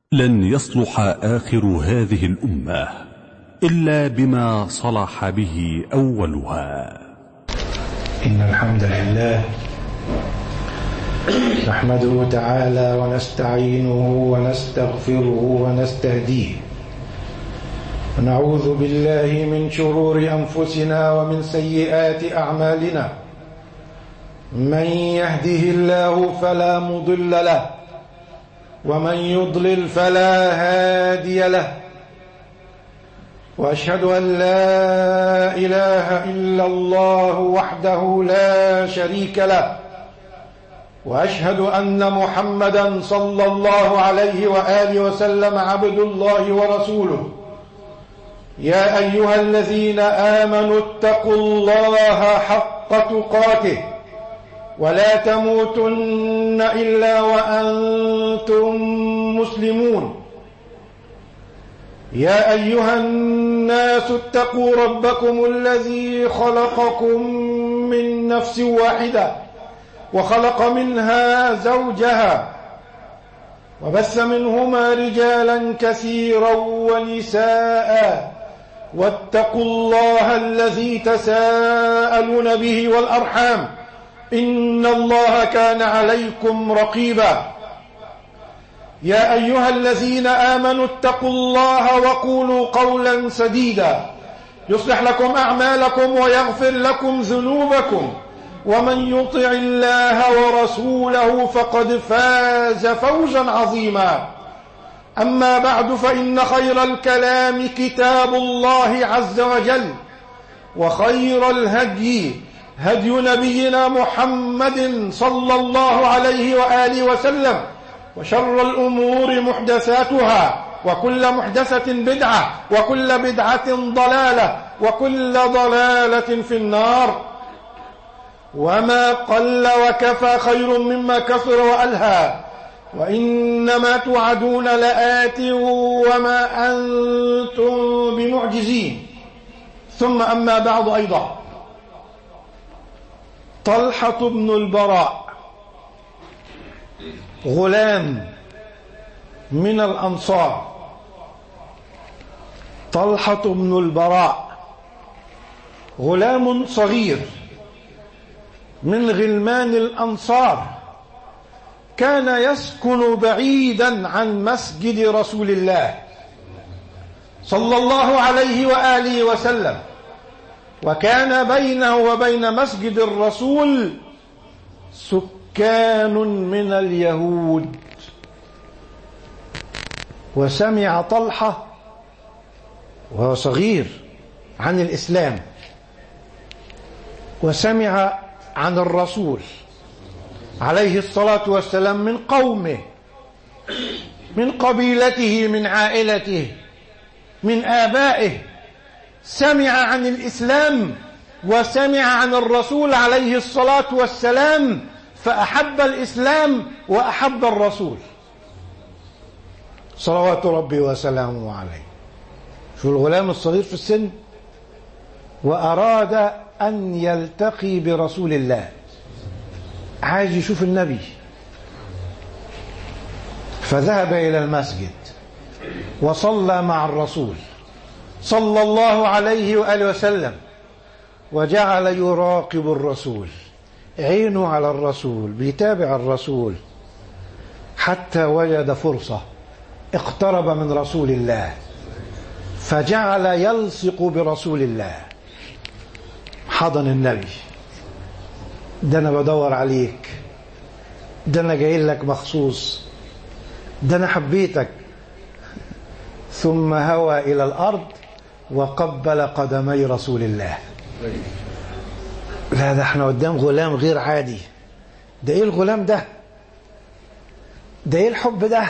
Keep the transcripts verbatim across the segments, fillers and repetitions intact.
لن يصلح آخر هذه الأمة إلا بما صلح به أولها. إن الحمد لله نحمده تعالى ونستعينه ونستغفره ونستهديه، ونعوذ بالله من شرور أنفسنا ومن سيئات أعمالنا. من يهده الله فلا مضل له، ومن يضلل فلا هادي له، وأشهد أن لا إله إلا الله وحده لا شريك له، وأشهد أن محمدا صلى الله عليه وآله وسلم عبد الله ورسوله. يا أيها الذين آمنوا اتقوا الله حق تقاته ولا تموتن إلا وأنتم مسلمون. يا أيها الناس اتقوا ربكم الذي خلقكم من نفس واحدة وخلق منها زوجها وبث منهما رجالا كثيرا ونساء، واتقوا الله الذي تساءلون به والأرحام إن الله كان عليكم رقيبا. يا أيها الذين آمنوا اتقوا الله وقولوا قولا سديدا يصلح لكم أعمالكم ويغفر لكم ذنوبكم، ومن يطع الله ورسوله فقد فاز فوزا عظيما. أما بعد، فإن خير الكلام كتاب الله عز وجل، وخير الهدي هدي نبينا محمد صلى الله عليه وآله وسلم، وشر الأمور محدثاتها، وكل محدثة بدعة، وكل بدعة ضلالة، وكل ضلالة في النار. وما قل وكفى خير مما كثر وألهى، وإنما توعدون لآت وما أنتم بمعجزين. ثم أما بعد، أيضا طلحة بن البراء غلام من الأنصار. طلحة بن البراء غلام صغير من غلمان الأنصار، كان يسكن بعيدا عن مسجد رسول الله صلى الله عليه وآله وسلم، وكان بينه وبين مسجد الرسول سكان من اليهود. وسمع طلحة وهو صغير عن الإسلام، وسمع عن الرسول عليه الصلاة والسلام من قومه، من قبيلته، من عائلته، من آبائه. سمع عن الإسلام وسمع عن الرسول عليه الصلاة والسلام، فأحب الإسلام وأحب الرسول صلوات ربي وسلامه عليه. شو الغلام الصغير في السن، وأراد أن يلتقي برسول الله، عايز يشوف النبي، فذهب إلى المسجد وصلى مع الرسول صلى الله عليه وآله وسلم، وجعل يراقب الرسول، عينه على الرسول، بيتابع الرسول، حتى وجد فرصة، اقترب من رسول الله فجعل يلصق برسول الله. حضن النبي، ده أنا بدور عليك، ده أنا جاي لك مخصوص، ده أنا حبيتك. ثم هوى إلى الأرض وقبل قدمي رسول الله. لا، ده احنا قدام غلام غير عادي. ده ايه الغلام ده؟ ده ايه الحب ده؟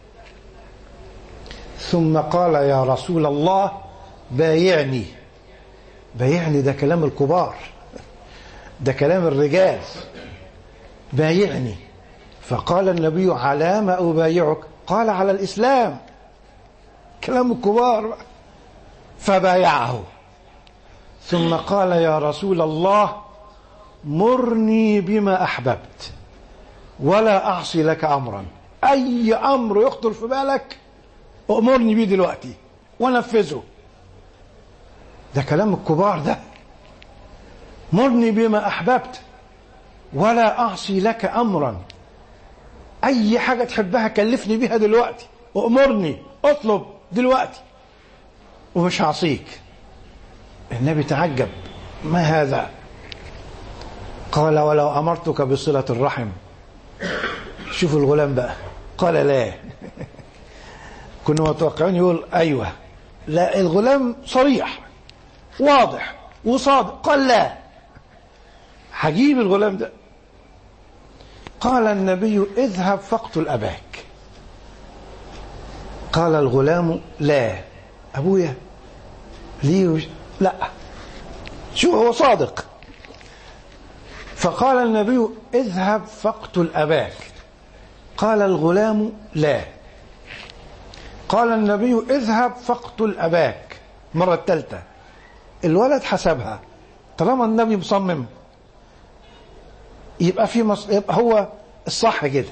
ثم قال: يا رسول الله بايعني. بايعني ده كلام الكبار، ده كلام الرجال. بايعني. فقال النبي: على ما أبايعك؟ قال: على الإسلام. كلام الكبار. فبايعه، ثم قال: يا رسول الله مرني بما أحببت ولا أعصي لك أمرا. أي أمر يخطر في بالك أمرني بيه دلوقتي ونفذه. ده كلام الكبار ده. مرني بما أحببت ولا أعصي لك أمرا. أي حاجة تحبها كلفني بيها دلوقتي وأمرني، أطلب دلوقتي ومش هعصيك. النبي تعجب، ما هذا؟ قال ولو أمرتك بصلة الرحم. شوفوا الغلام بقى، قال لا. كنا متوقعين يقول أيوة، لا، الغلام صريح واضح وصادق، قال لا. هجيب الغلام ده. قال النبي اذهب فاقتل أباك. قال الغلام لا، أبويا ليه وش... لا، شو هو صادق. فقال النبي اذهب فاقتل أباك. قال الغلام لا. قال النبي اذهب فاقتل أباك مرة الثالثة. الولد حسبها، طالما النبي مصمم يبقى في مص... يبقى هو الصح كده.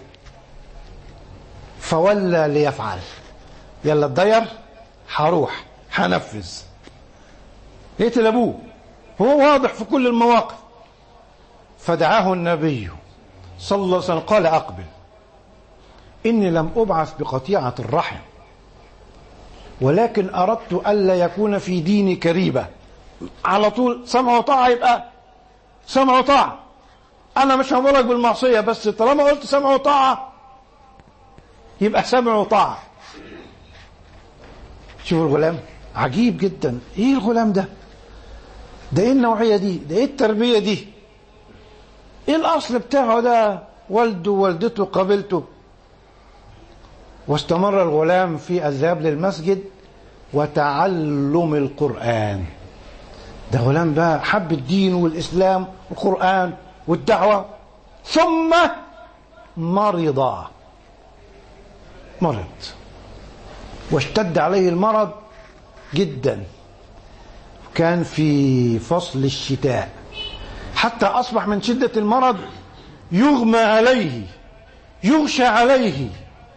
فولى ليفعل، يلا اتضير، هروح هنفذ. يقتل ابوه، هو واضح في كل المواقف. فدعاه النبي صلى الله عليه وسلم قال اقبل، اني لم ابعث بقطيعة الرحم، ولكن اردت الا يكون في ديني كريبة. على طول سمع وطاعة، يبقى سمع وطاعة. انا مش هامرك بالمعصية، بس طالما قلت سمع وطاعة يبقى سمع وطاعة. شوفوا الغلام عجيب جدا. ايه الغلام ده؟ ده ايه النوعية دي؟ ده ايه التربية دي؟ ايه الاصل بتاعه ده؟ والده ووالدته قابلته. واستمر الغلام في الذهاب للمسجد وتعلم القرآن. ده غلام بقى حب الدين والإسلام والقرآن والدعوة. ثم مرض مرض واشتد عليه المرض جدا. كان في فصل الشتاء، حتى أصبح من شدة المرض يغمى عليه، يغشى عليه.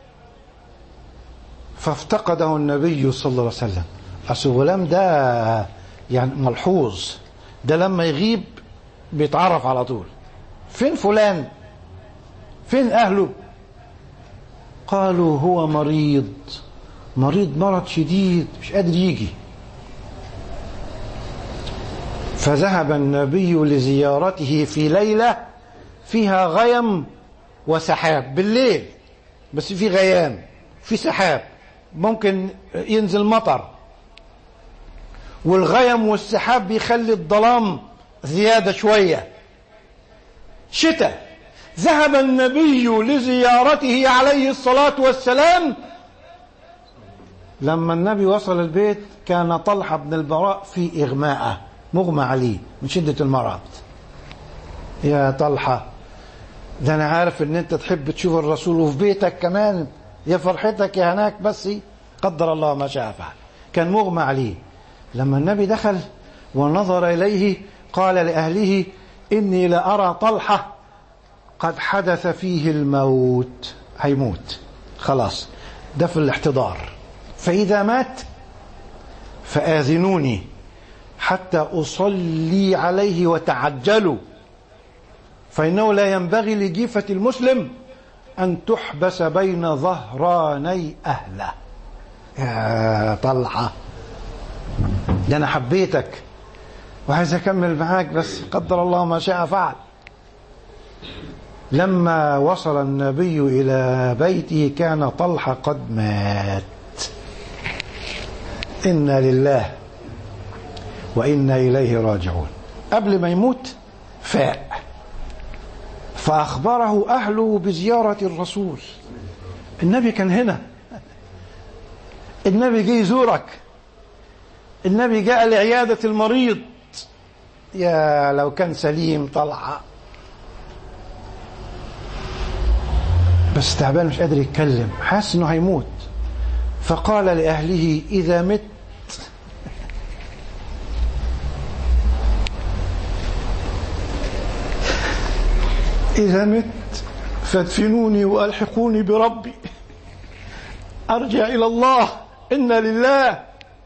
فافتقده النبي صلى الله عليه وسلم. أصل الغلام ده يعني ملحوظ، ده لما يغيب بيتعرف على طول. فين فلان؟ فين أهله؟ قالوا هو مريض، مريض مرض شديد مش قادر يجي. فذهب النبي لزيارته في ليلة فيها غيم وسحاب، بالليل بس في غيام في سحاب، ممكن ينزل مطر، والغيم والسحاب بيخلي الظلام زيادة شوية، شتاء. ذهب النبي لزيارته عليه الصلاة والسلام. لما النبي وصل البيت كان طلحة بن البراء في إغماءه، مغمى عليه من شدة المرض. يا طلحة، ده أنا عارف إن أنت تحب تشوف الرسول وفي بيتك كمان، يا فرحتك يا هناك، بس قدر الله ما شاء فعل. كان مغمى عليه. لما النبي دخل ونظر إليه قال لأهله إني لأرى طلحة قد حدث فيه الموت، هيموت خلاص، ده في الاحتضار، فإذا مات فآذنوني حتى أصلي عليه وتعجلوا، فإنه لا ينبغي لجيفة المسلم أن تحبس بين ظهراني أهله. يا طلحة، ده أنا حبيتك وعايز أكمل معاك، بس قدر الله ما شاء فعل. لما وصل النبي إلى بيته كان طلحة قد مات. إنا لله وإنا إليه راجعون. قبل ما يموت فاق، فأخبره أهله بزيارة الرسول. النبي كان هنا، النبي جاي يزورك، النبي جاء لعيادة المريض. يا لو كان سليم طلحة، بس تعبان مش قادر يتكلم، حاسس انه هيموت. فقال لأهله إذا مت إذا مت فادفنوني وألحقوني بربي. أرجع إلى الله، إنا لله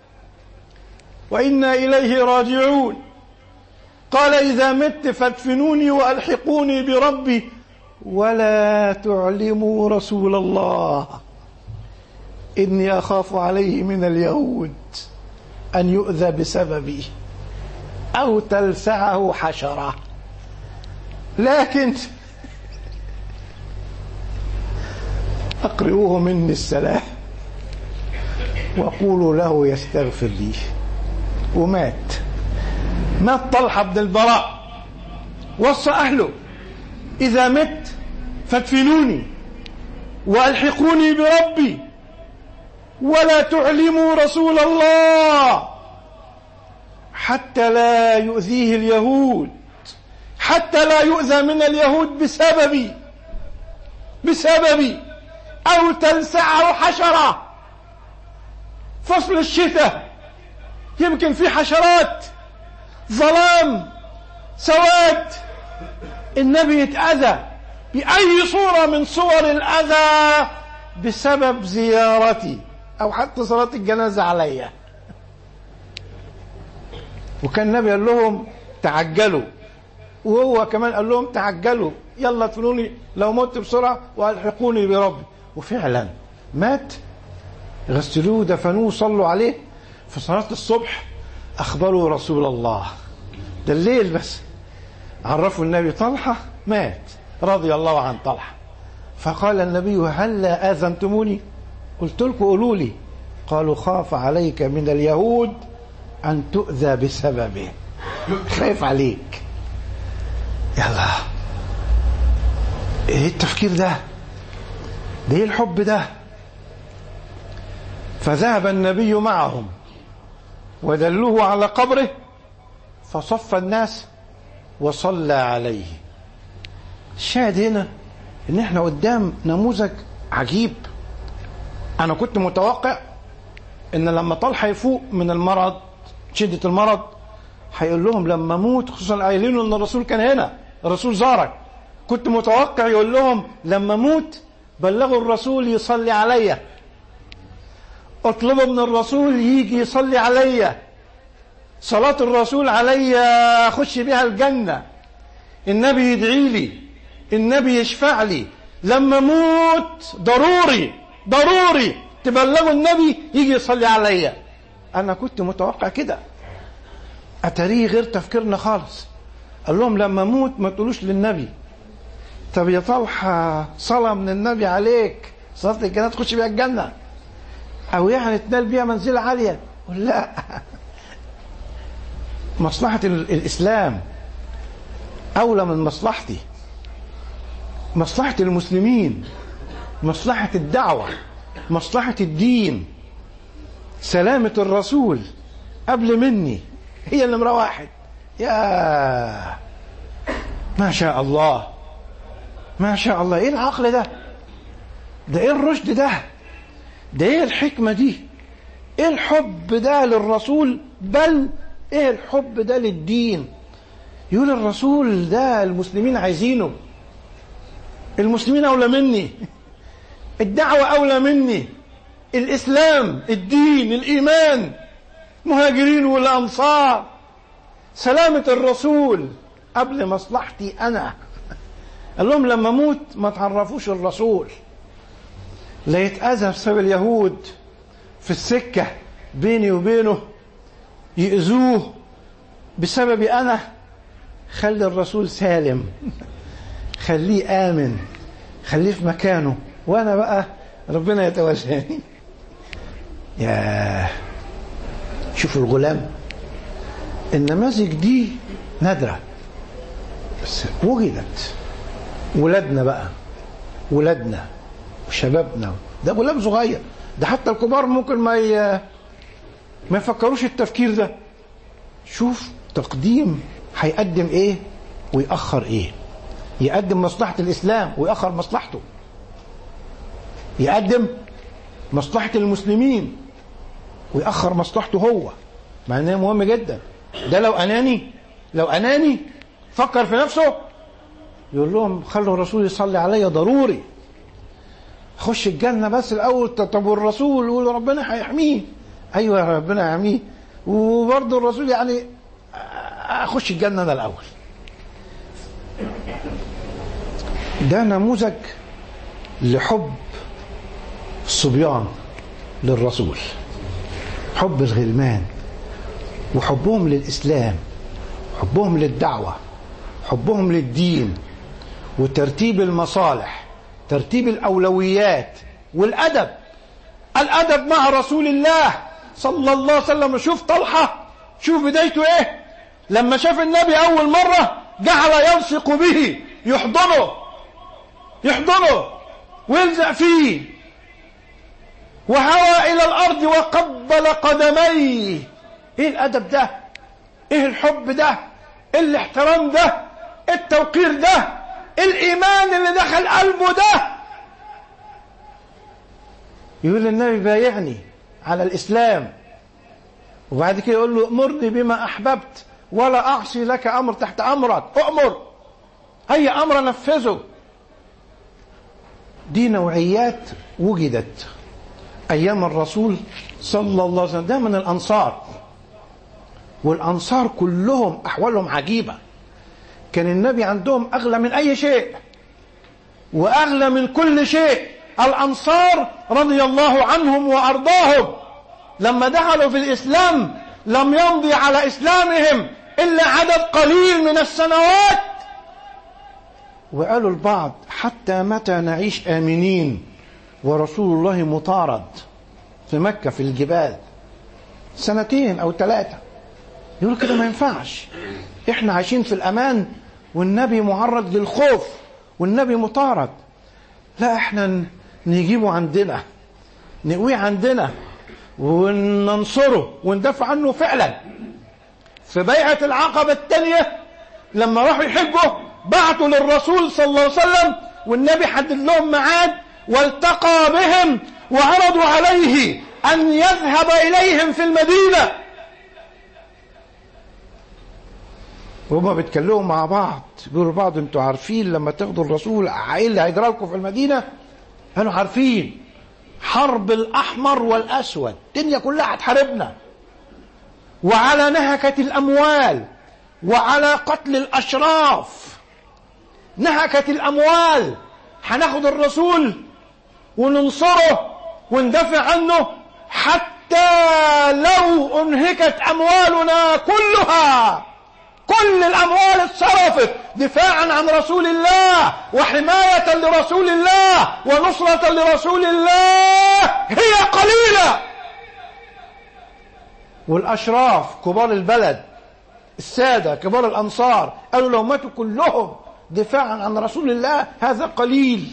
وإنا إليه راجعون. قال إذا مت فادفنوني وألحقوني بربي ولا تعلموا رسول الله إني أخاف عليه من اليهود أن يؤذى بسببي أو تلسعه حشرة. لكن أقرئوه مني السلام وقولوا له يستغفر لي. ومات مات طلحة بن البراء، وصى أهله إذا مت فادفنوني وألحقوني بربي ولا تعلموا رسول الله حتى لا يؤذيه اليهود، حتى لا يؤذى من اليهود بسببي بسببي أو تلسعه حشرة. فصل الشتاء يمكن في حشرات، ظلام، سواد، النبي يتأذى بأي صورة من صور الأذى بسبب زيارتي أو حتى صلاة الجنازة عليا. وكان النبي قال لهم تعجلوا، وهو كمان قال لهم تعجلوا، يلا ادفنوني لو مت بسرعة والحقوني بربي. وفعلا مات، غسلوه ودفنوه وصلوا عليه. في صلاة الصبح أخبروا رسول الله، ده الليل بس عرفوا النبي طلحة مات رضي الله عن طلحة. فقال النبي هلا آذنتموني؟ قلت لكم قولوا لي. قالوا خاف عليك من اليهود أن تؤذى بسببه، خايف عليك. يلا ايه التفكير ده؟ ده ايه الحب ده؟ فذهب النبي معهم ودلوه على قبره فصف الناس وصلى عليه. الشاهد هنا ان احنا قدام نموذج عجيب. انا كنت متوقع ان لما طلحة يفوق من المرض، شدة المرض، هيقول لهم لما موت، خصوصا قايلين ان الرسول كان هنا، الرسول زارك، كنت متوقع يقول لهم لما موت بلغوا الرسول يصلي عليا، اطلبوا من الرسول يجي يصلي عليا، صلاة الرسول عليا اخش بها الجنة، النبي يدعي لي، النبي يشفع لي، لما موت ضروري ضروري تبلغوا النبي يجي يصلي عليا. انا كنت متوقع كده، اتاريه غير تفكيرنا خالص. قال لهم لما موت ما تقولوش للنبي طب يا طلحة صلاة من النبي عليك، صلاة الجنة تخش بيها الجنة، او يعني تنال بيها منزلة عالية. لا، مصلحة الإسلام أولى من مصلحتي، مصلحة المسلمين، مصلحة الدعوة، مصلحة الدين، سلامة الرسول قبل مني، هي النمرة واحد. يا ما شاء الله ما شاء الله، ايه العقل ده؟ ده ايه الرشد ده؟ ده ايه الحكمة دي؟ ايه الحب ده للرسول؟ بل ايه الحب ده للدين؟ يقول الرسول ده المسلمين عايزينه، المسلمين اولى مني، الدعوة اولى مني، الاسلام، الدين، الايمان، مهاجرين والانصار، سلامة الرسول قبل مصلحتي انا. قال لهم لما موت ما تعرفوش الرسول، لا يتأذى بسبب اليهود في السكة بيني وبينه، يؤذوه بسببي أنا. خلي الرسول سالم، خليه آمن، خليه في مكانه، وأنا بقى ربنا يتوجهني. يا شوفوا الغلام، النماذج دي نادرة بس وجدت. ولادنا بقى، ولادنا وشبابنا، ده غلام صغير، ده حتى الكبار ممكن ما ي... ما يفكروش التفكير ده. شوف تقديم هيقدم ايه ويأخر ايه، يقدم مصلحة الإسلام ويأخر مصلحته، يقدم مصلحة المسلمين ويأخر مصلحته هو، مع انه مهم جدا. ده لو أناني لو أناني فكر في نفسه، يقول لهم خلوا الرسول يصلي عليا ضروري، خش الجنة بس الأول. طب والرسول يقول ربنا هيحميه. أيوة يا ربنا يحميه، وبرضه الرسول يعني أخش الجنة أنا الأول. ده نموذج لحب الصبيان للرسول، حب الغلمان وحبهم للإسلام، حبهم للدعوة، حبهم للدين، وترتيب المصالح، ترتيب الأولويات، والأدب، الأدب مع رسول الله صلى الله عليه وسلم. شوف طلحة، شوف بدايته ايه لما شاف النبي أول مرة، جعل يلصق به، يحضنه يحضنه ويلزق فيه، وهوى إلى الأرض وقبل قدميه. ايه الأدب ده؟ ايه الحب ده؟ ايه الاحترام ده؟ ايه التوقير ده؟ ايه الإيمان اللي دخل قلبه ده؟ يقول النبي بايعني على الإسلام، وبعد كده يقول له أمرني بما أحببت ولا أعصي لك أمر تحت أمرك، أؤمر أي أمر نفذه. دي نوعيات وجدت أيام الرسول صلى الله عليه وسلم. ده من الأنصار، والأنصار كلهم أحوالهم عجيبة. كان النبي عندهم أغلى من أي شيء وأغلى من كل شيء. الأنصار رضي الله عنهم وأرضاهم لما دخلوا في الإسلام لم يمضي على إسلامهم إلا عدد قليل من السنوات، وقالوا البعض حتى متى نعيش آمنين ورسول الله مطارد في مكة في الجبال سنتين أو ثلاثة. يقولوا كده ما ينفعش، إحنا عايشين في الأمان والنبي معرض للخوف والنبي مطارد. لا، إحنا نجيبه عندنا، نقويه عندنا وننصره وندافع عنه. فعلا في بيعة العقبة الثانية لما راحوا يحجوا بعتوا للرسول صلى الله عليه وسلم، والنبي حدد لهم ميعاد والتقى بهم وعرضوا عليه أن يذهب إليهم في المدينة. وهما بيتكلموا مع بعض بيقولوا بعض انتوا عارفين لما تاخدوا الرسول ايه اللي هيجرى لكم في المدينة؟ قالوا عارفين، حرب الأحمر والأسود، الدنيا كلها هتحاربنا، وعلى نهكة الأموال وعلى قتل الأشراف، نهكة الأموال، هناخد الرسول وننصره وندافع عنه حتى لو انهكت أموالنا كلها. كل الأموال اتصرفت دفاعا عن رسول الله وحماية لرسول الله ونصرة لرسول الله، هي قليلة. والأشراف كبار البلد السادة كبار الأنصار قالوا لو ماتوا كلهم دفاعا عن رسول الله هذا قليل.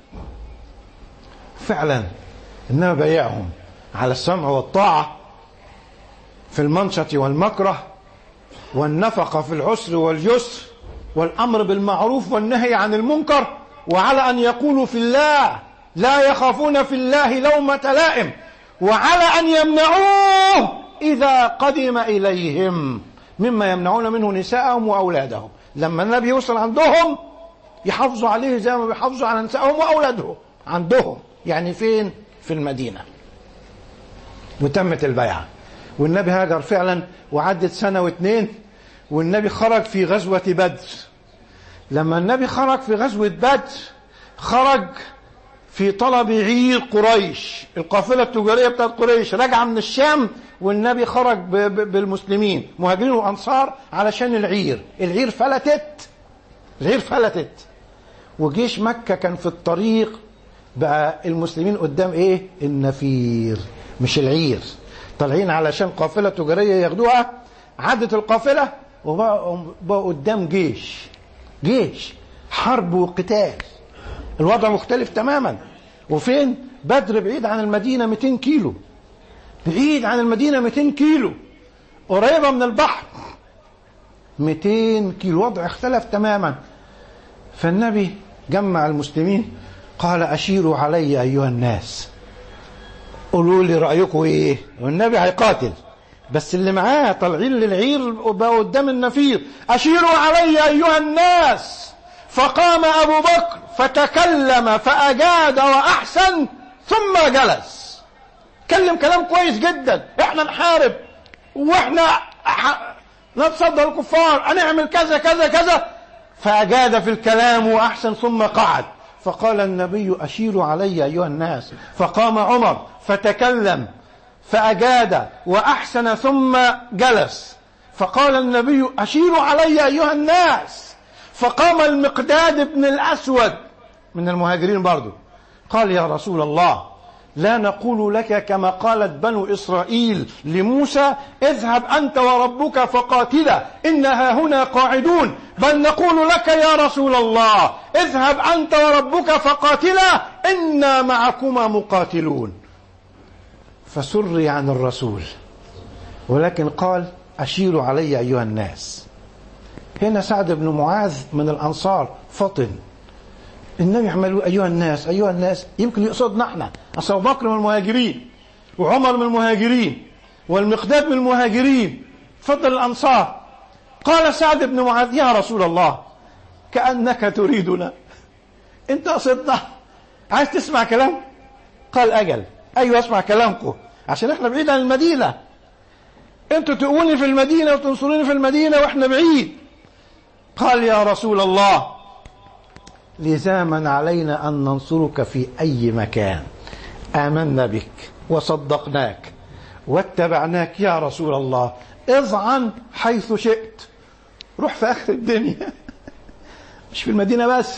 فعلا إنما بايعهم على السمع والطاعة في المنشط والمكره، والنفقة في العسر واليسر، والأمر بالمعروف والنهي عن المنكر، وعلى أن يقولوا في الله لا يخافون في الله لومة لائم، وعلى أن يمنعوه إذا قدم إليهم مما يمنعون منه نساءهم وأولادهم. لما النبي يوصل عندهم يحافظوا عليه زي ما بيحافظوا على نسائهم وأولادهم عندهم، يعني فين؟ في المدينة. وتمت البيعة والنبي هاجر فعلا، وعدت سنة واثنين والنبي خرج في غزوة بدر. لما النبي خرج في غزوة بدر خرج في طلب عير قريش، القافلة التجارية بتاعت قريش راجعة من الشام، والنبي خرج بالمسلمين مهاجرين وأنصار علشان العير. العير فلتت العير فلتت وجيش مكة كان في الطريق، بقى المسلمين قدام ايه؟ النفير مش العير، طالعين علشان قافلة تجارية ياخدوها. عدت القافلة وبقوا قدام جيش جيش حرب وقتال، الوضع مختلف تماما. وفين؟ بدر بعيد عن المدينة مئتين كيلو، بعيد عن المدينة مئتين كيلو، قريبة من البحر مئتين كيلو، الوضع اختلف تماما. فالنبي جمع المسلمين قال أشيروا علي أيها الناس، قولوا لي رأيكم ايه؟ والنبي هيقاتل بس اللي معاه طالعين للعير بقى قدام النفير. أشيروا علي أيها الناس. فقام أبو بكر فتكلم فأجاد وأحسن ثم جلس. كلم كلام كويس جدا، احنا نحارب واحنا نتصدى الكفار، هنعمل كذا كذا كذا، فأجاد في الكلام وأحسن ثم قعد. فقال النبي أشيروا علي أيها الناس. فقام عمر فتكلم فأجاد وأحسن ثم جلس. فقال النبي أشيروا علي أيها الناس. فقام المقداد بن الأسود من المهاجرين برضو، قال يا رسول الله لا نقول لك كما قالت بنو إسرائيل لموسى اذهب أنت وربك فقاتلا إنها هنا قاعدون، بل نقول لك يا رسول الله اذهب أنت وربك فقاتلا إنا معكما مقاتلون. فسري عن الرسول، ولكن قال أشيروا علي أيها الناس. هنا سعد بن معاذ من الأنصار فطن، النبي يعملوا أيها الناس أيها الناس، يمكن يقصدنا احنا، أصل أبو بكر من المهاجرين وعمر من المهاجرين والمقداد من المهاجرين، فضل الأنصار. قال سعد بن معاذ يا رسول الله كأنك تريدنا، انت قصدنا، عايز تسمع كلام؟ قال أجل، أيوة اسمع كلامكم عشان احنا بعيد عن المدينة، انتوا تقولوني في المدينة وتنصروني في المدينة واحنا بعيد. قال يا رسول الله لزاما علينا أن ننصرك في أي مكان، آمنا بك وصدقناك واتبعناك يا رسول الله، اضعن حيث شئت، روح في آخر الدنيا مش في المدينة بس،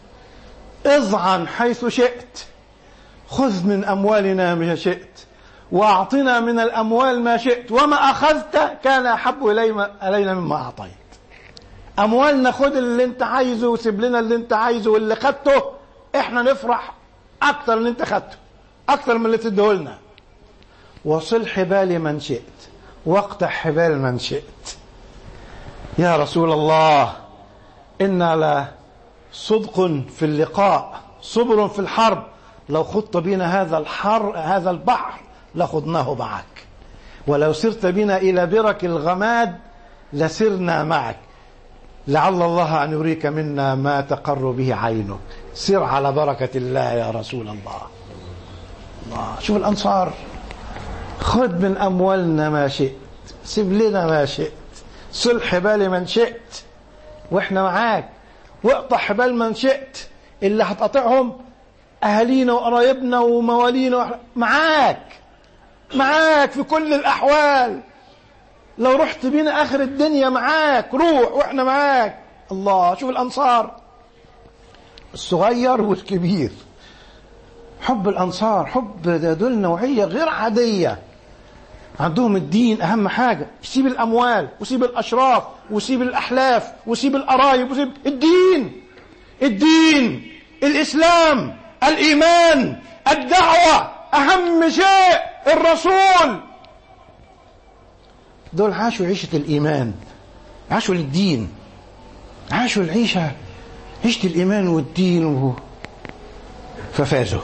اضعن حيث شئت، خذ من أموالنا ما شئت وأعطنا من الأموال ما شئت، وما أخذت كان أحب إلينا مما أعطيت. أموالنا خد اللي انت عايزه وسيب لنا اللي انت عايزه، واللي خدته احنا نفرح أكثر اللي انت خدته، أكثر من اللي تدهولنا. وصل حبال من شئت واقطع حبال من شئت. يا رسول الله إنا لا صدق في اللقاء صبر في الحرب، لو خضت بنا هذا الحر هذا البحر لخضناه معك، ولو سرت بنا إلى برك الغماد لسرنا معك، لعل الله أن يريك منا ما تقر به عينك، سر على بركة الله يا رسول الله. الله، شوف الأنصار، خذ من أموالنا ما شئت، سيب لنا ما شئت، صل حبال من شئت وإحنا معاك، واقطع حبال من شئت، اللي هتقطعهم أهالينا وقرايبنا وموالينا معاك، معاك في كل الأحوال، لو رحت بينا آخر الدنيا معاك، روح وإحنا معاك. الله، شوف الأنصار الصغير والكبير، حب الأنصار، حب دول نوعية غير عادية، عندهم الدين أهم حاجة، يسيب الأموال ويسيب الأشراف ويسيب الأحلاف ويسيب القرايب ويسيب الدين، الدين الإسلام الإيمان الدعوة، أهم شيء الرسول. دول عاشوا عيشة الإيمان، عاشوا للدين، عاشوا العيشة عيشة الإيمان والدين، ففازوا.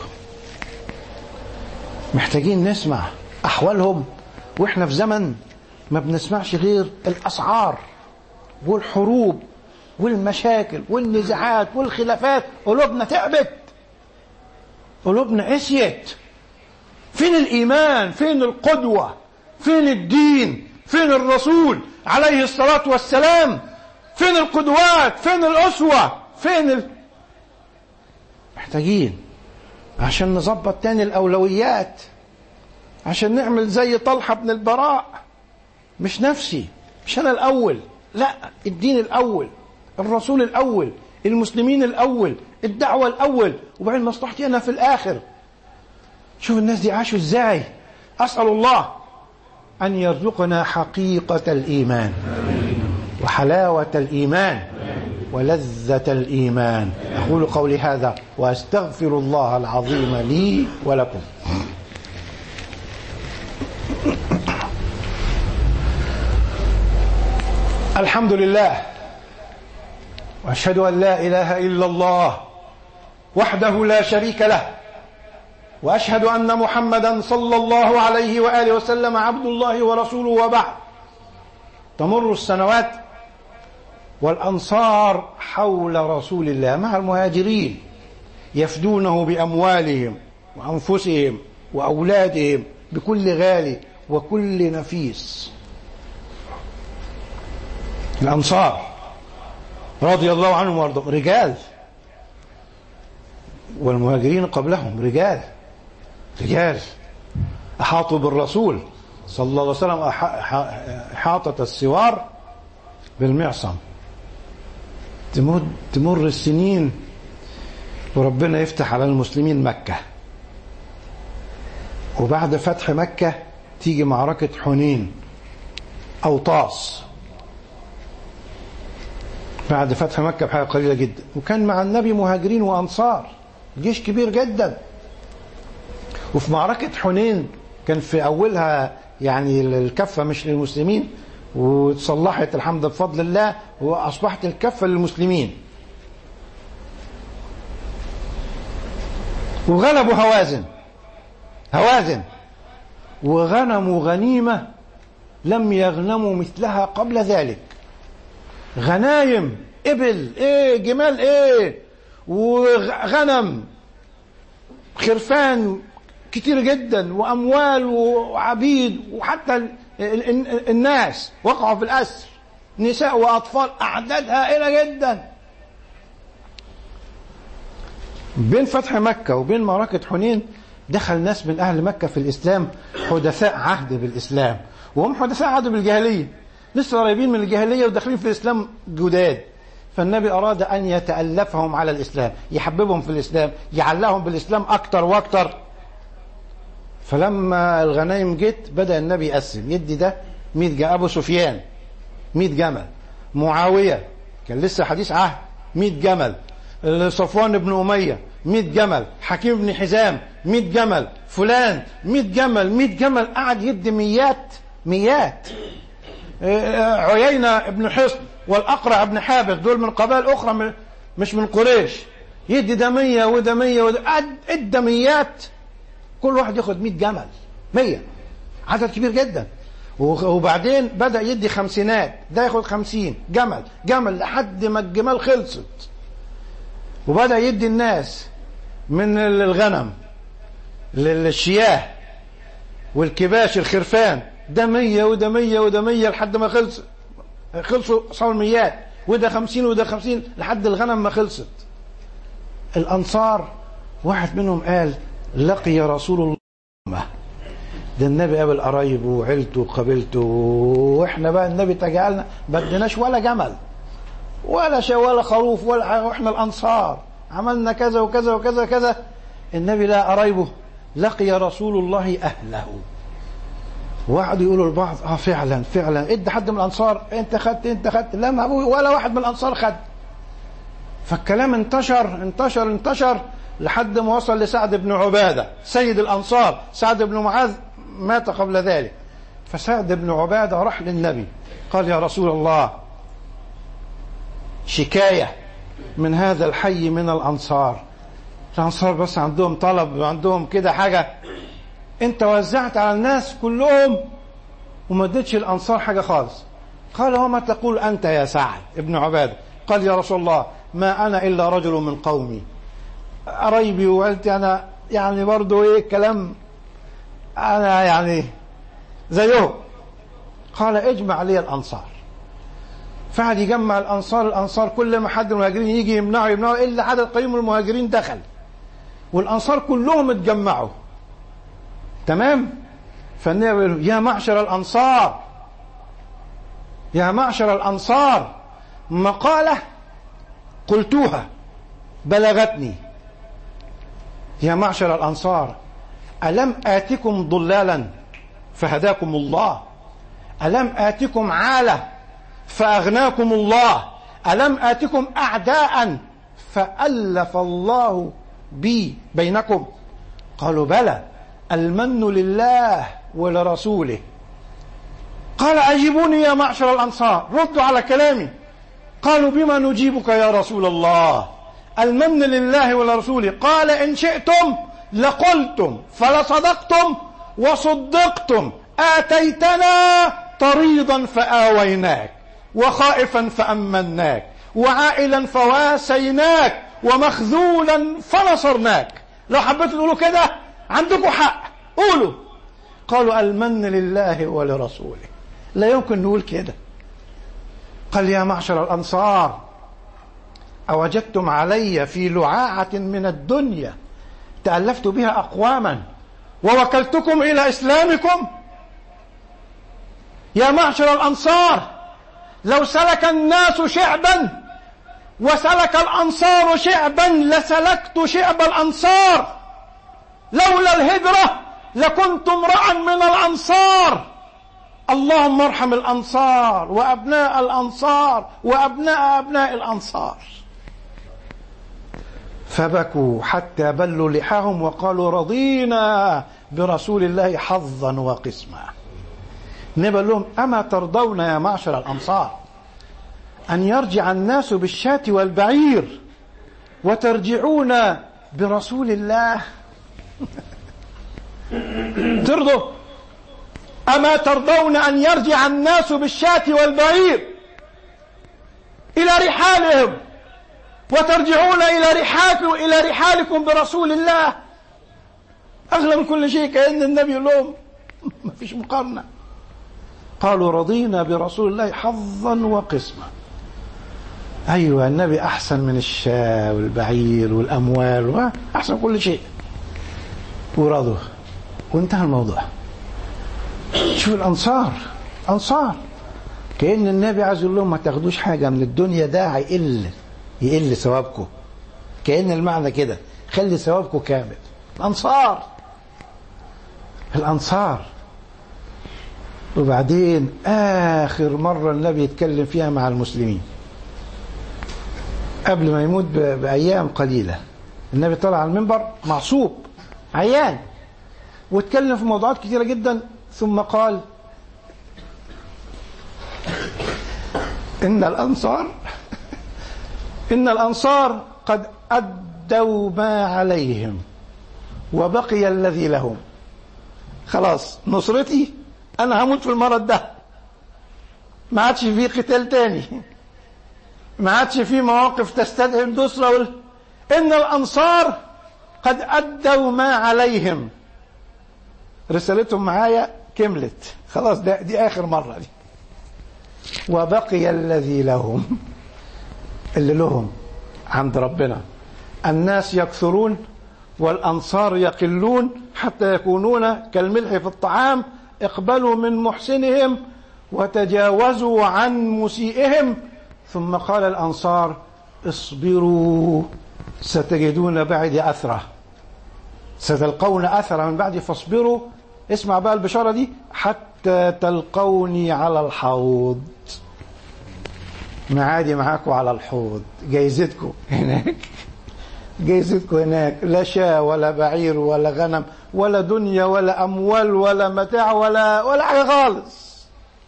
محتاجين نسمع أحوالهم، وإحنا في زمن ما بنسمعش غير الأسعار والحروب والمشاكل والنزاعات والخلافات، قلوبنا تعبت، قلوبنا قسيت. فين الإيمان؟ فين القدوة؟ فين الدين؟ فين الرسول عليه الصلاة والسلام؟ فين القدوات؟ فين الأسوة؟ فين ال... محتاجين عشان نظبط تاني الأولويات، عشان نعمل زي طلحة بن البراء، مش نفسي، مش أنا الأول، لا، الدين الأول، الرسول الأول، المسلمين الأول، الدعوة الأول، وبعدين مصلحتي أنا في الآخر. شوف الناس دي عاشوا إزاي. أسأل الله أن يرزقنا حقيقة الإيمان وحلاوة الإيمان ولذة الإيمان. أقول قولي هذا وأستغفر الله العظيم لي ولكم. الحمد لله، وأشهد أن لا إله إلا الله وحده لا شريك له، وأشهد أن محمدا صلى الله عليه وآله وسلم عبد الله ورسوله، وبعد. تمر السنوات والأنصار حول رسول الله مع المهاجرين يفدونه بأموالهم وأنفسهم وأولادهم بكل غالي وكل نفيس. الأنصار رضي الله عنهم وارضاهم رجال، والمهاجرين قبلهم رجال رجال أحاطوا بالرسول صلى الله عليه وسلم حاطة السوار بالمعصم. تمر, تمر السنين وربنا يفتح على المسلمين مكة، وبعد فتح مكة تيجي معركة حنين أو طاس بعد فتح مكة بحاجة قليلة جدا. وكان مع النبي مهاجرين وأنصار، جيش كبير جدا. وفي معركة حنين كان في أولها يعني الكفة مش للمسلمين، وتصلحت الحمد بفضل الله وأصبحت الكفة للمسلمين، وغلبوا هوازن هوازن وغنموا غنيمة لم يغنموا مثلها قبل ذلك. غنايم إبل إيه، جمال إيه، وغنم خرفان كتير جدا، وأموال وعبيد، وحتى الناس وقعوا في الأسر، نساء وأطفال، أعداد هائلة جدا. بين فتح مكة وبين معركة حنين دخل ناس من أهل مكة في الإسلام حدثاء عهد بالإسلام، وهم حدثاء عهد بالجاهلية، لسه قريبين من الجاهلية وداخلين في الإسلام جداد. فالنبي أراد أن يتألفهم على الإسلام، يحببهم في الإسلام، يعلقهم بالإسلام أكتر وأكتر. فلما الغنايم جت بدأ النبي يقسم، يدي ده مئة جمل، أبو سفيان مئة جمل، معاوية كان لسه حديث عهد مئة جمل، صفوان بن أمية مئة جمل، حكيم بن حزام مئة جمل، فلان مئة جمل مئة جمل، قعد يدي ميات ميات. عيينة بن حصن والأقرع بن حابس دول من قبائل أخرى مش من قريش، يدي ده مية وده مية وده، ادى ميات، كل واحد ياخد مئة جمل، مية، عدد كبير جدا. وبعدين بدأ يدي خمسينات، ده ياخد خمسين جمل جمل لحد ما الجمال خلصت. وبدأ يدي الناس من الغنم للشياه والكباش الخرفان، ده مية وده مية وده مية لحد ما خلص خلصوا صار ميات، وده خمسين وده خمسين لحد الغنم ما خلصت. الأنصار واحد منهم قال لقي رسول الله، ده النبي قابل قرايبه وعيلته وقبيلته، واحنا بقى النبي تجعلنا بدناش ولا جمل ولا شيء ولا خروف ولا، واحنا الأنصار عملنا كذا وكذا وكذا كذا. النبي لا قرايبه، لقي رسول الله أهله. وقعدوا يقولوا البعض اه فعلا فعلا ادى حد من الأنصار، انت خدت انت خدت، لا ما ولا واحد من الأنصار خد. فالكلام انتشر انتشر انتشر لحد ما وصل لسعد بن عبادة سيد الأنصار. سعد بن معاذ مات قبل ذلك، فسعد بن عبادة راح للنبي قال يا رسول الله شكاية من هذا الحي من الأنصار. الأنصار بس عندهم طلب وعندهم كده حاجة، انت وزعت على الناس كلهم وما اديتش الأنصار حاجة خالص. قال وما تقول أنت يا سعد ابن عبادة؟ قال يا رسول الله ما أنا إلا رجل من قومي، قرايبي وعيلتي أنا يعني برضو إيه كلام، أنا يعني زيهم. قال اجمع لي الأنصار. فقعد يجمع الأنصار الأنصار كل ما حد المهاجرين يجي يمنعوا يمنعوا، إلا عدد قليل من المهاجرين دخل، والأنصار كلهم اتجمعوا تمام. فالنبي يقول يا معشر الأنصار يا معشر الأنصار، مقالة قلتوها بلغتني، يا معشر الأنصار ألم آتكم ضلالا فهداكم الله، ألم آتكم عالة فأغناكم الله، ألم آتكم أعداء فألف الله بي بينكم؟ قالوا بلى، المن لله ولرسوله. قال أجيبوني يا معشر الأنصار، ردوا على كلامي. قالوا بما نجيبك يا رسول الله؟ المن لله ولرسوله. قال إن شئتم لقلتم فلصدقتم وصدقتم، آتيتنا طريضا فآويناك، وخائفا فأمناك، وعائلا فواسيناك، ومخذولا فنصرناك. لو حبيتوا تقولوا كده عندكم حق، قولوا. قالوا المن لله ولرسوله. لا يمكن نقول كده. قال يا معشر الأنصار أوجدتم علي في لعاعة من الدنيا تألفت بها أقواما ووكلتكم إلى إسلامكم؟ يا معشر الأنصار لو سلك الناس شعبا وسلك الأنصار شعبا لسلكت شعب الأنصار. لولا الهجرة لكنت امرأ من الأنصار. اللهم ارحم الأنصار وأبناء الأنصار وأبناء أبناء الأنصار. فبكوا حتى بلوا لحاهم وقالوا رضينا برسول الله حظا وقسما. نبل لهم أما ترضون يا معشر الأنصار أن يرجع الناس بالشاة والبعير وترجعون برسول الله؟ ترضوا؟ أما ترضون أن يرجع الناس بالشاة والبعير إلى رحالهم وترجعون إلى رحالكم إلى رحالكم برسول الله؟ أغلى من كل شيء كأن النبي يقول لهم ما فيش مقارنة. قالوا رضينا برسول الله حظا وقسما. أيوة النبي أحسن من الشاة والبعير والأموال وأحسن كل شيء، ورضوا وانتهى الموضوع. شوف الأنصار، أنصار كأن النبي عايز يقول لهم ما تاخدوش حاجة من الدنيا، ده هيقل يقل ثوابكم. كأن المعنى كده خلي ثوابكم كامل. الأنصار الأنصار وبعدين آخر مرة النبي يتكلم فيها مع المسلمين قبل ما يموت بأيام قليلة. النبي طلع على المنبر معصوب عيان واتكلم في موضوعات كثيرة جدا، ثم قال إن الأنصار إن الأنصار قد أدوا ما عليهم وبقي الذي لهم. خلاص نصرتي أنا هموت في المرض ده، ما عادش فيه قتال تاني، ما عادش فيه مواقف تستدعي النصرة وال... إن الأنصار قد أدوا ما عليهم، رسالتهم معايا كملت خلاص، ده دي آخر مرة دي. وبقي الذي لهم، اللي لهم عند ربنا. الناس يكثرون والأنصار يقلون حتى يكونون كالملح في الطعام. اقبلوا من محسنهم وتجاوزوا عن مسيئهم. ثم قال الأنصار اصبروا ستجدون بعد أثره، ستلقون أثره من بعد، فاصبروا. اسمع بقى البشارة دي، حتى تلقوني على الحوض. معادي معاكم على الحوض، جايزتكم هناك، جايزتكم هناك. لا شاة ولا بعير ولا غنم ولا دنيا ولا أموال ولا متاع ولا ولا حاجة خالص،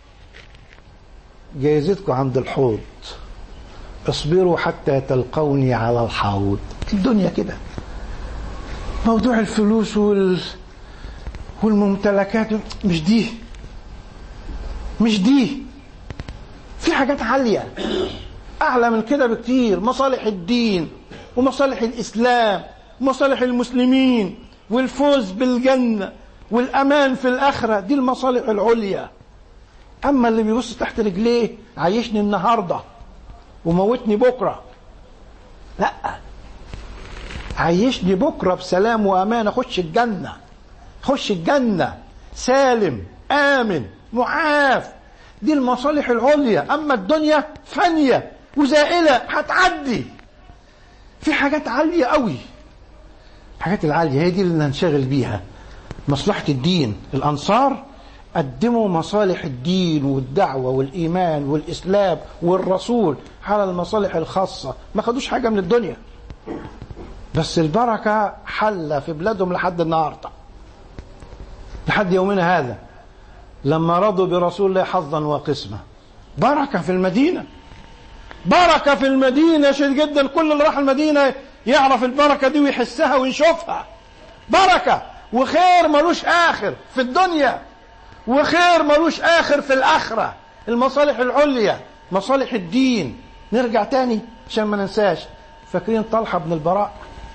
جايزتكم عند الحوض. اصبروا حتى تلقوني على الحوض. الدنيا كده، موضوع الفلوس وال... والممتلكات مش دي، مش دي. في حاجات عالية أعلى من كده بكتير، مصالح الدين ومصالح الإسلام ومصالح المسلمين والفوز بالجنة والأمان في الآخرة، دي المصالح العليا. أما اللي بيبص تحت رجليه عايشني النهاردة وموتني بكرة، لا، عايشني بكرة بسلام وأمان، أخش الجنة، أخش الجنة سالم آمن معاف. دي المصالح العليا. أما الدنيا فانية وزائلة هتعدي. في حاجات عالية قوي، الحاجات العالية هي دي اللي ننشغل بيها، مصلحة الدين. الأنصار قدموا مصالح الدين والدعوة والإيمان والإسلام والرسول على المصالح الخاصة، ما خدوش حاجة من الدنيا، بس البركة حل في بلادهم لحد النهاردة، لحد يومنا هذا. لما رضوا برسول الله حظا وقسمة، بركة في المدينة، بركة في المدينة شديد جدا. كل اللي راح المدينة يعرف البركة دي ويحسها ويشوفها. بركة وخير ملوش آخر في الدنيا، وخير ملوش آخر في الآخرة. المصالح العليا، مصالح الدين. نرجع تاني عشان ما ننساش، فاكرين طلحة بن البراء؟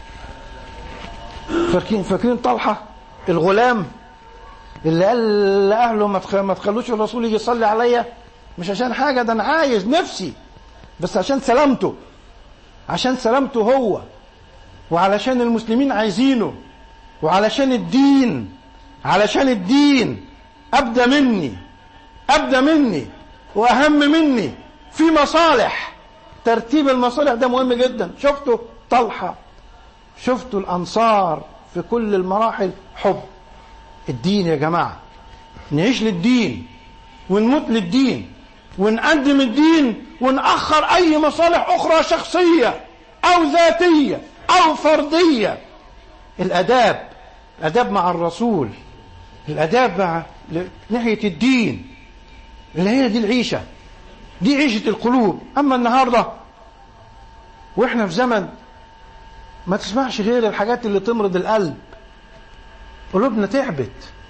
فاكرين فاكرين طلحة الغلام اللي قال لأهله ما تخلوش الرسول يجي يصلي عليا، مش عشان حاجة، ده أنا عايز نفسي، بس عشان سلامته، عشان سلامته هو، وعلشان المسلمين عايزينه، وعلشان الدين، علشان الدين أبدأ مني أبدأ مني وأهم مني في مصالح. ترتيب المصالح ده مهم جدا. شفتوا طلحة، شفتوا الأنصار في كل المراحل. حب الدين يا جماعة، نعيش للدين ونموت للدين ونقدم الدين ونأخر أي مصالح أخرى شخصية أو ذاتية أو فردية. الأداب، الأداب مع الرسول، الأداب مع ناحية الدين، اللي هي دي العيشة، دي عيشة القلوب. أما النهاردة وإحنا في زمن ما تسمعش غير الحاجات اللي تمرض القلب. قلوبنا تعبت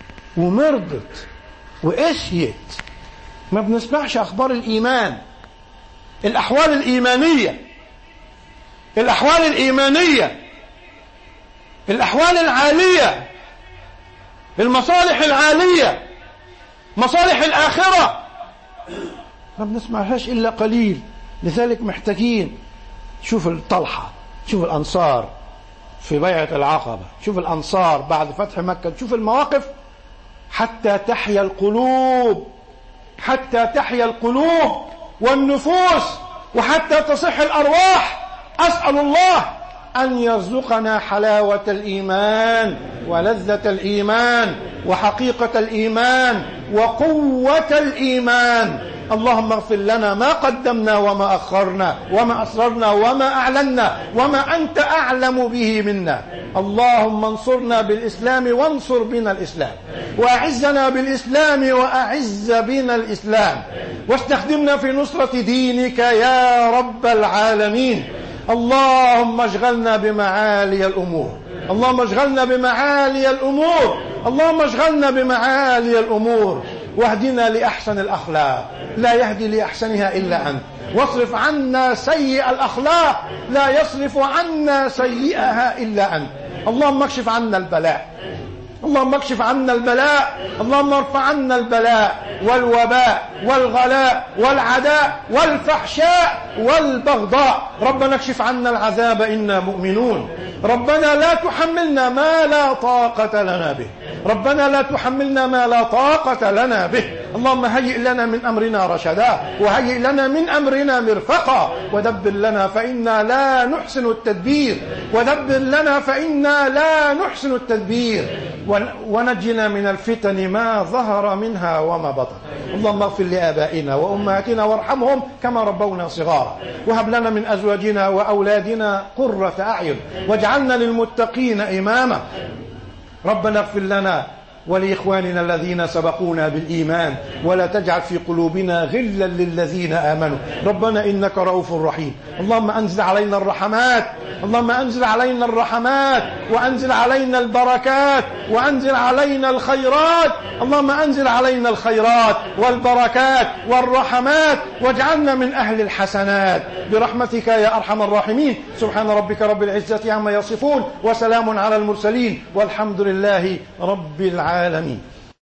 ومرضت وقسيت، ما بنسمعش أخبار الإيمان، الأحوال الإيمانية، الأحوال الإيمانية، الأحوال العالية، المصالح العالية، مصالح الآخرة، ما بنسمعهاش إلا قليل. لذلك محتاجين. شوف الطلحة، شوف الأنصار في بيعة العقبة، شوف الأنصار بعد فتح مكة، شوف المواقف. حتى تحيا القلوب، حتى تحيا القلوب والنفوس، وحتى تصح الأرواح. أسأل الله أن يرزقنا حلاوة الإيمان ولذة الإيمان وحقيقة الإيمان وقوة الإيمان. اللهم اغفر لنا ما قدمنا وما أخرنا وما أسررنا وما أعلنا وما أنت أعلم به منا. اللهم انصرنا بالإسلام وانصر بنا الإسلام، وأعزنا بالإسلام وأعز بنا الإسلام، واستخدمنا في نصرة دينك يا رب العالمين. اللهم اشغلنا بمعالي الأمور، اللهم اشغلنا بمعالي الأمور، اللهم اشغلنا بمعالي الأمور، واهدنا لأحسن الأخلاق، لا يهدي لأحسنها إلا أنت، واصرف عنا سيء الأخلاق، لا يصرف عنا سيئها إلا أنت. اللهم اكشف عنا البلاء، اللهم اكشف عنا البلاء، اللهم ارفع عنا البلاء والوباء والغلاء والعداء والفحشاء والبغضاء. ربنا اكشف عنا العذاب إنا مؤمنون. ربنا لا تحملنا ما لا طاقة لنا به، ربنا لا تحملنا ما لا طاقة لنا به. اللهم هيئ لنا من أمرنا رشدا، وهيئ لنا من أمرنا مرفقا، ودبر لنا فإنا لا نحسن التدبير، ودبر لنا فإنا لا نحسن التدبير، ونجنا من الفتن ما ظهر منها وما بطن. اللهم اغفر لآبائنا وأمهاتنا وارحمهم كما ربونا صغارا، وهب لنا من أزواجنا وأولادنا قرة أعين، واجعلنا للمتقين إماما. ربنا اغفر لنا ولإخواننا الذين سبقونا بالإيمان، ولا تجعل في قلوبنا غلا للذين آمنوا. ربنا إنك رؤوف رحيم. اللهم أنزل علينا الرحمات، اللهم أنزل علينا الرحمات، وأنزل علينا البركات، وأنزل علينا الخيرات. اللهم أنزل علينا الخيرات والبركات والرحمات، واجعلنا من أهل الحسنات برحمتك يا أرحم الراحمين. سبحان ربك رب العزة عما يصفون، وسلام على المرسلين، والحمد لله رب العالمين. العالمين.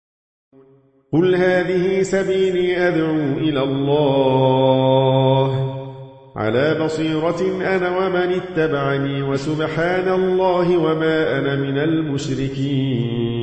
قل هذه سبيلي أدعو إلى الله على بصيرة أنا ومن اتبعني، وسبحان الله وما أنا من المشركين.